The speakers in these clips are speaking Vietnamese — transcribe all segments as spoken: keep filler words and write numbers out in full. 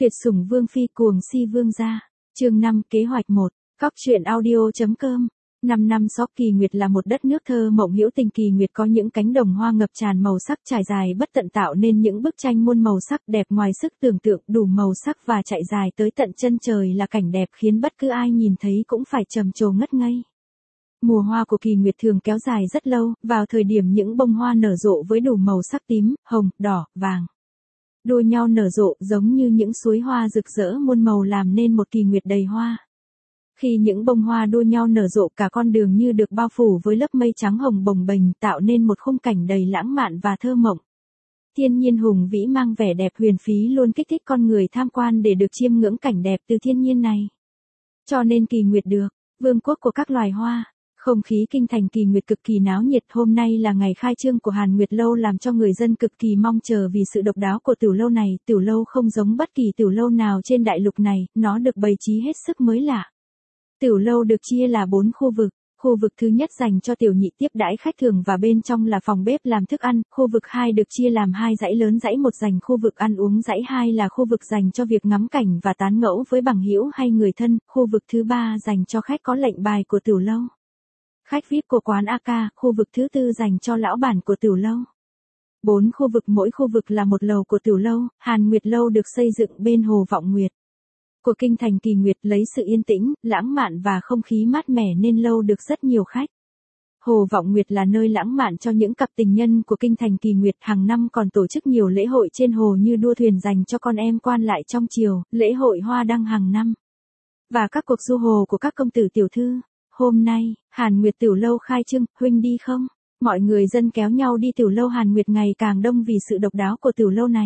Tuyệt sủng vương phi cuồng si vương gia. Chương năm kế hoạch một. Cóc truyện audio.com. Năm năm Sóc Kỳ Nguyệt là một đất nước thơ mộng hữu tình. Kỳ Nguyệt có những cánh đồng hoa ngập tràn màu sắc trải dài bất tận, tạo nên những bức tranh muôn màu sắc đẹp ngoài sức tưởng tượng, đủ màu sắc và chạy dài tới tận chân trời là cảnh đẹp khiến bất cứ ai nhìn thấy cũng phải trầm trồ ngất ngây. Mùa hoa của Kỳ Nguyệt thường kéo dài rất lâu, vào thời điểm những bông hoa nở rộ với đủ màu sắc tím, hồng, đỏ, vàng. Đua nhau nở rộ giống như những suối hoa rực rỡ muôn màu làm nên một Kỳ Nguyệt đầy hoa. Khi những bông hoa đua nhau nở rộ, cả con đường như được bao phủ với lớp mây trắng hồng bồng bềnh, tạo nên một khung cảnh đầy lãng mạn và thơ mộng. Thiên nhiên hùng vĩ mang vẻ đẹp huyền phí luôn kích thích con người tham quan để được chiêm ngưỡng cảnh đẹp từ thiên nhiên này. Cho nên Kỳ Nguyệt được vương quốc của các loài hoa. Không khí kinh thành Kỳ Nguyệt cực kỳ náo nhiệt. Hôm nay là ngày khai trương của Hàn Nguyệt Lâu, làm cho người dân cực kỳ mong chờ vì sự độc đáo của tiểu lâu này. Tiểu lâu không giống bất kỳ tiểu lâu nào trên đại lục này, nó được bày trí hết sức mới lạ. Tiểu lâu được chia là bốn khu vực. Khu vực thứ nhất dành cho tiểu nhị tiếp đãi khách thường và bên trong là phòng bếp làm thức ăn. Khu vực hai được chia làm hai dãy lớn, dãy một dành khu vực ăn uống, dãy hai là khu vực dành cho việc ngắm cảnh và tán gẫu với bằng hữu hay người thân. Khu vực thứ ba dành cho khách có lệnh bài của tiểu lâu. Khách vi ai pi của quán a ca, khu vực thứ tư dành cho lão bản của tiểu lâu. Bốn khu vực, mỗi khu vực là một lầu của tiểu lâu. Hàn Nguyệt Lâu được xây dựng bên Hồ Vọng Nguyệt của kinh thành Kỳ Nguyệt, lấy sự yên tĩnh, lãng mạn và không khí mát mẻ nên lâu được rất nhiều khách. Hồ Vọng Nguyệt là nơi lãng mạn cho những cặp tình nhân của kinh thành Kỳ Nguyệt, hàng năm còn tổ chức nhiều lễ hội trên hồ như đua thuyền dành cho con em quan lại trong triều, lễ hội hoa đăng hàng năm và các cuộc du hồ của các công tử tiểu thư. Hôm nay, Hàn Nguyệt Tiểu Lâu khai trương, huynh đi không? Mọi người dân kéo nhau đi tiểu lâu Hàn Nguyệt ngày càng đông vì sự độc đáo của tiểu lâu này.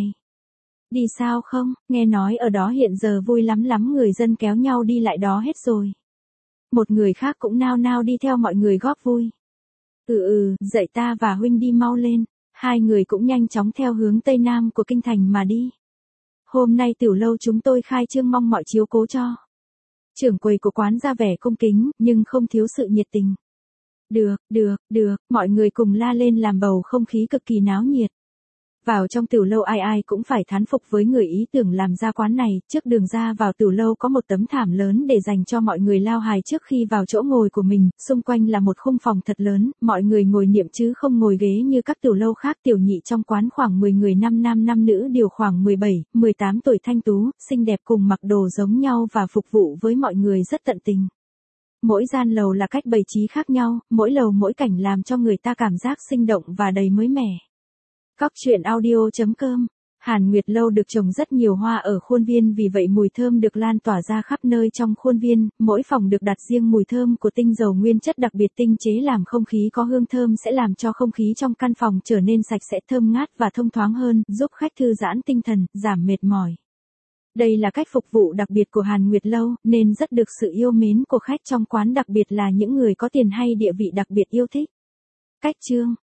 Đi sao không? Nghe nói ở đó hiện giờ vui lắm lắm, người dân kéo nhau đi lại đó hết rồi. Một người khác cũng nao nao đi theo mọi người góp vui. Ừ ừ, dậy ta và huynh đi mau lên. Hai người cũng nhanh chóng theo hướng tây nam của kinh thành mà đi. Hôm nay tiểu lâu chúng tôi khai trương, mong mọi chiếu cố cho. Trưởng quầy của quán ra vẻ cung kính, nhưng không thiếu sự nhiệt tình. Được, được, được, mọi người cùng la lên làm bầu không khí cực kỳ náo nhiệt. Vào trong tiểu lâu ai ai cũng phải thán phục với người ý tưởng làm ra quán này. Trước đường ra vào tiểu lâu có một tấm thảm lớn để dành cho mọi người lao hài trước khi vào chỗ ngồi của mình. Xung quanh là một khung phòng thật lớn, mọi người ngồi niệm chứ không ngồi ghế như các tiểu lâu khác. Tiểu nhị trong quán khoảng mười người, năm nam năm nữ đều khoảng mười bảy, mười tám tuổi, thanh tú, xinh đẹp, cùng mặc đồ giống nhau và phục vụ với mọi người rất tận tình. Mỗi gian lầu là cách bày trí khác nhau, mỗi lầu mỗi cảnh làm cho người ta cảm giác sinh động và đầy mới mẻ. Cóc truyện audio.com. Hàn Nguyệt Lâu được trồng rất nhiều hoa ở khuôn viên, vì vậy mùi thơm được lan tỏa ra khắp nơi trong khuôn viên. Mỗi phòng được đặt riêng mùi thơm của tinh dầu nguyên chất đặc biệt tinh chế, làm không khí có hương thơm sẽ làm cho không khí trong căn phòng trở nên sạch sẽ, thơm ngát và thông thoáng hơn, giúp khách thư giãn tinh thần, giảm mệt mỏi. Đây là cách phục vụ đặc biệt của Hàn Nguyệt Lâu, nên rất được sự yêu mến của khách trong quán, đặc biệt là những người có tiền hay địa vị đặc biệt yêu thích. Cách chương